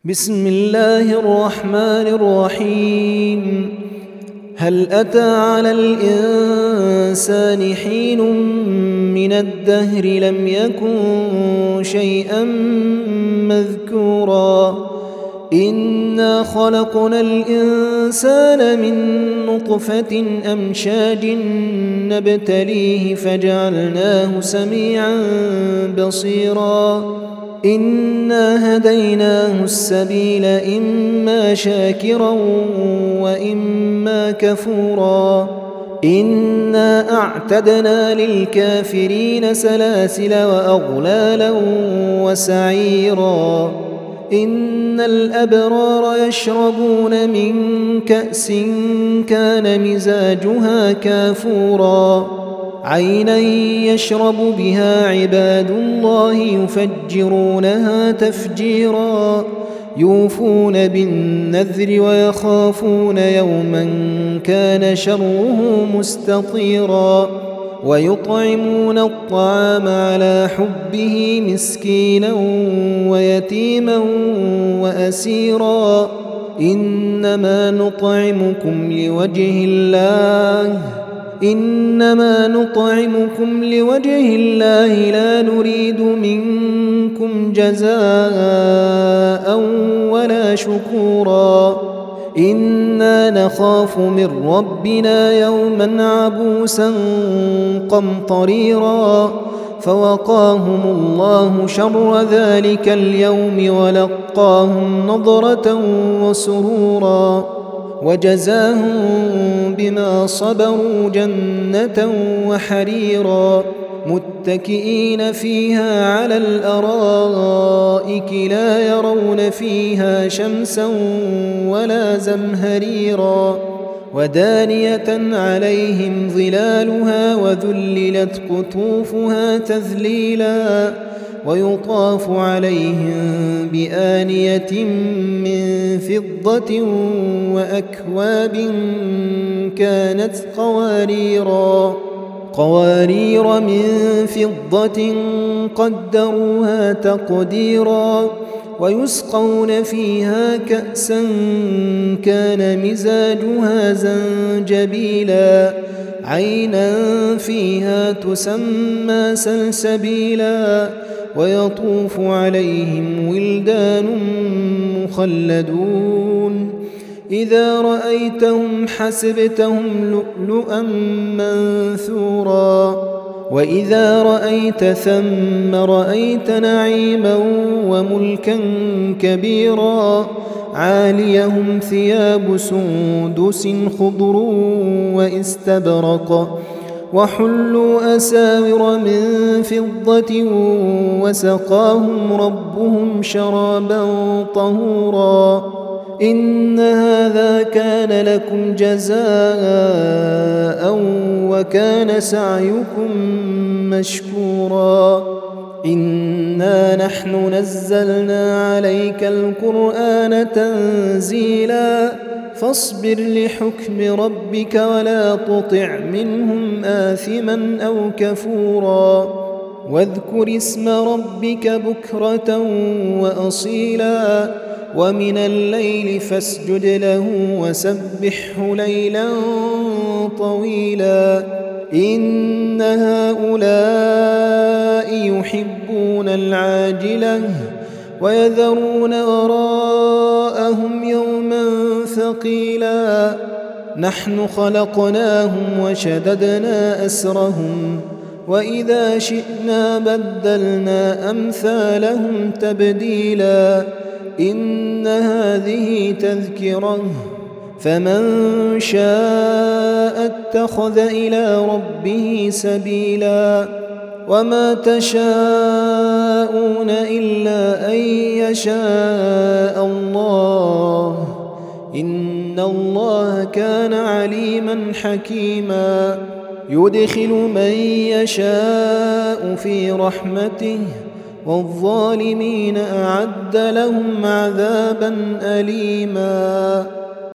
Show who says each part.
Speaker 1: بسم الله الرحمن الرحيم. هل أتى على الإنسان حين من الدهر لم يكن شيئا مذكورا إنا خلقنا الإنسان من نطفة أمشاج نبتليه فجعلناه سميعا بصيرا إنا هديناه السبيل إما شاكرا وإما كفورا إنا أعتدنا للكافرين سلاسل وأغلالا وسعيرا إن الأبرار يشربون من كأس كان مزاجها كافورا عينا يشرب بها عباد الله يفجرونها تفجيرا يوفون بالنذر ويخافون يوما كان شره مستطيرا ويطعمون الطعام على حبه مسكينا ويتيما وأسيرا إنما نطعمكم لوجه الله لا نريد منكم جزاء ولا شكورا إنا نخاف من ربنا يوما عبوسا قمطريرا فوقاهم الله شر ذلك اليوم ولقاهم نضرة وسرورا وجزاهم بما صبروا جنة وحريرا متكئين فيها على الأرائك لا يرون فيها شمسا ولا زمهريرا ودانية عليهم ظلالها وذللت قطوفها تذليلا ويطاف عليهم بآنية من فضة وأكواب كانت قوارير من فضة قدروها تقديرا ويسقون فيها كأسا كان مزاجها زنجبيلا عينا فيها تسمى سلسبيلا ويطوف عليهم ولدان مخلدون إذا رأيتهم حسبتهم لؤلؤا منثورا وإذا رأيت ثم رأيت نعيما وملكا كبيرا عاليهم ثياب سندس خضر واستبرق وحلوا أساور من فضة وسقاهم ربهم شرابا طهورا إن هذا كان لكم جزاء وكان سعيكم مشكورا إنا نحن نزلنا عليك القرآن تنزيلا فاصبر لحكم ربك ولا تطع منهم آثما أو كفورا واذكر اسم ربك بكرة وأصيلا ومن الليل فاسجد له وسبحه ليلا طويلا إن هؤلاء يحبون العاجلة ويذرون وراءهم يوما ثقيلا نحن خلقناهم وشددنا أسرهم وإذا شئنا بدلنا أمثالهم تبديلا إن هذه تذكرة فمن شاء اتخذ إلى ربه سبيلا وما تشاءون إلا أن يشاء الله إن الله كان عليما حكيما يدخل من يشاء في رحمته والظالمين أعد لهم عذابا أليما